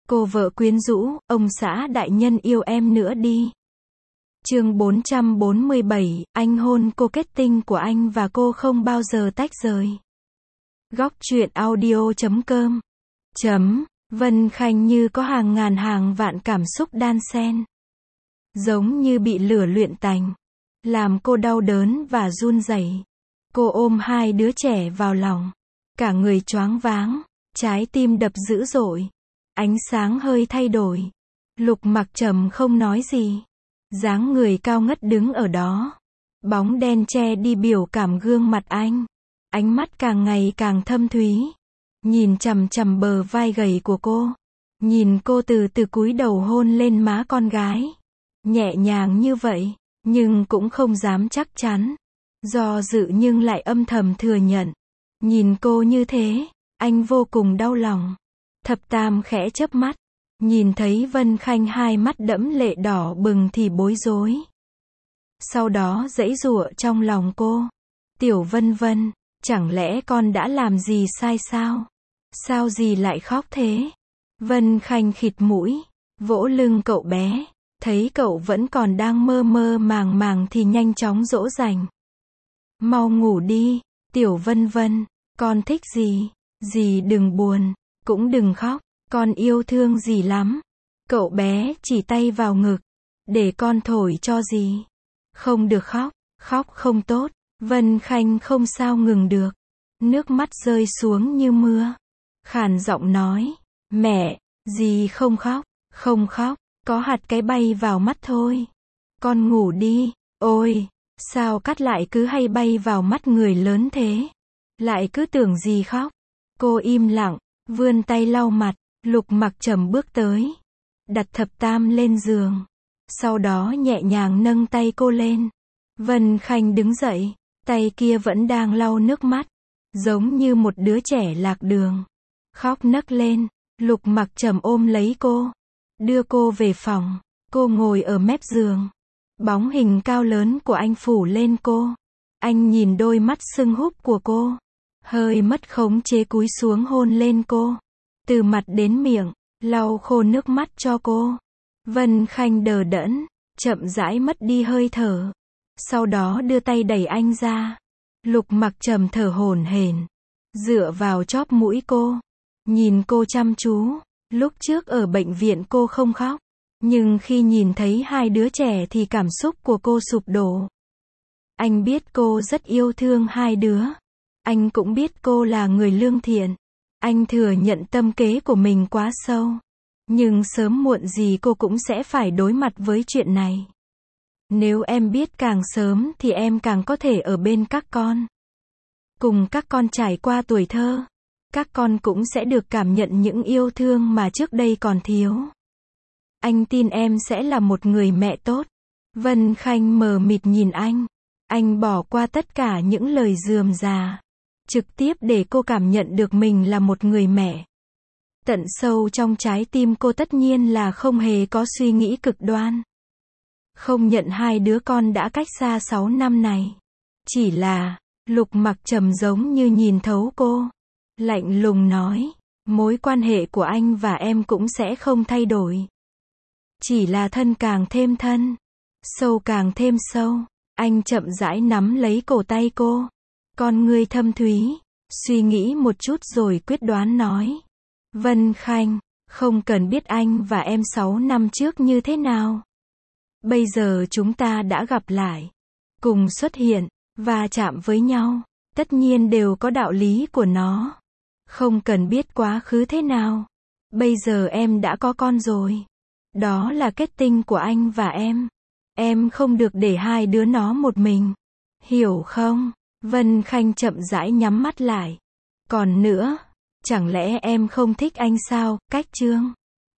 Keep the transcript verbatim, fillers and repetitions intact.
Cô vợ quyến rũ, ông xã đại nhân yêu em nữa đi. Chương bốn trăm bốn mươi bảy, anh hôn cô, kết tinh của anh và cô không bao giờ tách rời. Góc truyện audio chấm com chấm Vân Khanh như có hàng ngàn hàng vạn cảm xúc đan xen, giống như bị lửa luyện tành, làm cô đau đớn và run rẩy. Cô ôm hai đứa trẻ vào lòng, cả người choáng váng, trái tim đập dữ dội. Ánh sáng hơi thay đổi. Lục Mặc Trầm không nói gì, dáng người cao ngất đứng ở đó, bóng đen che đi biểu cảm gương mặt anh. Ánh mắt càng ngày càng thâm thúy, nhìn chằm chằm bờ vai gầy của cô, nhìn cô từ từ cúi đầu hôn lên má con gái, nhẹ nhàng như vậy, nhưng cũng không dám chắc chắn, do dự nhưng lại âm thầm thừa nhận. Nhìn cô như thế, anh vô cùng đau lòng. Thập Tam khẽ chớp mắt, nhìn thấy Vân Khanh hai mắt đẫm lệ đỏ bừng thì bối rối. Sau đó giãy giụa trong lòng cô. Tiểu Vân Vân, chẳng lẽ con đã làm gì sai sao? Sao dì lại khóc thế? Vân Khanh khịt mũi, vỗ lưng cậu bé, thấy cậu vẫn còn đang mơ mơ màng màng thì nhanh chóng dỗ dành. Mau ngủ đi, Tiểu Vân Vân, con thích dì, dì đừng buồn, cũng đừng khóc, con yêu thương dì lắm. Cậu bé chỉ tay vào ngực, để con thổi cho dì. Không được khóc, khóc không tốt. Vân Khanh không sao ngừng được, nước mắt rơi xuống như mưa, khàn giọng nói, mẹ, dì không khóc, không khóc, có hạt cái bay vào mắt thôi. Con ngủ đi. Ôi, sao Cát lại cứ hay bay vào mắt người lớn thế? Lại cứ tưởng dì khóc. Cô im lặng, vươn tay lau mặt. Lục Mặc Trầm bước tới, đặt Thập Tam lên giường, sau đó nhẹ nhàng nâng tay cô lên. Vân Khanh đứng dậy, tay kia vẫn đang lau nước mắt, giống như một đứa trẻ lạc đường, khóc nấc lên. Lục Mặc Trầm ôm lấy cô, đưa cô về phòng. Cô ngồi ở mép giường, bóng hình cao lớn của anh phủ lên cô. Anh nhìn đôi mắt sưng húp của cô, hơi mất khống chế cúi xuống hôn lên cô, từ mặt đến miệng, lau khô nước mắt cho cô. Vân Khanh đờ đẫn, chậm rãi mất đi hơi thở, sau đó đưa tay đẩy anh ra. Lục Mặc Trầm thở hổn hển, dựa vào chóp mũi cô, nhìn cô chăm chú. Lúc trước ở bệnh viện cô không khóc, nhưng khi nhìn thấy hai đứa trẻ thì cảm xúc của cô sụp đổ. Anh biết cô rất yêu thương hai đứa. Anh cũng biết cô là người lương thiện. Anh thừa nhận tâm kế của mình quá sâu. Nhưng sớm muộn gì cô cũng sẽ phải đối mặt với chuyện này. Nếu em biết càng sớm thì em càng có thể ở bên các con. Cùng các con trải qua tuổi thơ. Các con cũng sẽ được cảm nhận những yêu thương mà trước đây còn thiếu. Anh tin em sẽ là một người mẹ tốt. Vân Khanh mờ mịt nhìn anh. Anh bỏ qua tất cả những lời rườm rà, trực tiếp để cô cảm nhận được mình là một người mẹ. Tận sâu trong trái tim cô tất nhiên là không hề có suy nghĩ cực đoan. Không nhận hai đứa con đã cách xa sáu năm này. Chỉ là, Lục Mặc Trầm giống như nhìn thấu cô. Lạnh lùng nói, mối quan hệ của anh và em cũng sẽ không thay đổi. Chỉ là thân càng thêm thân, sâu càng thêm sâu. Anh chậm rãi nắm lấy cổ tay cô. Con ngươi thâm thúy, suy nghĩ một chút rồi quyết đoán nói. Vân Khanh, không cần biết anh và em sáu năm trước như thế nào. Bây giờ chúng ta đã gặp lại, cùng xuất hiện, và chạm với nhau. Tất nhiên đều có đạo lý của nó. Không cần biết quá khứ thế nào. Bây giờ em đã có con rồi. Đó là kết tinh của anh và em. Em không được để hai đứa nó một mình. Hiểu không? Vân Khanh chậm rãi nhắm mắt lại. Còn nữa, chẳng lẽ em không thích anh sao? Cách chương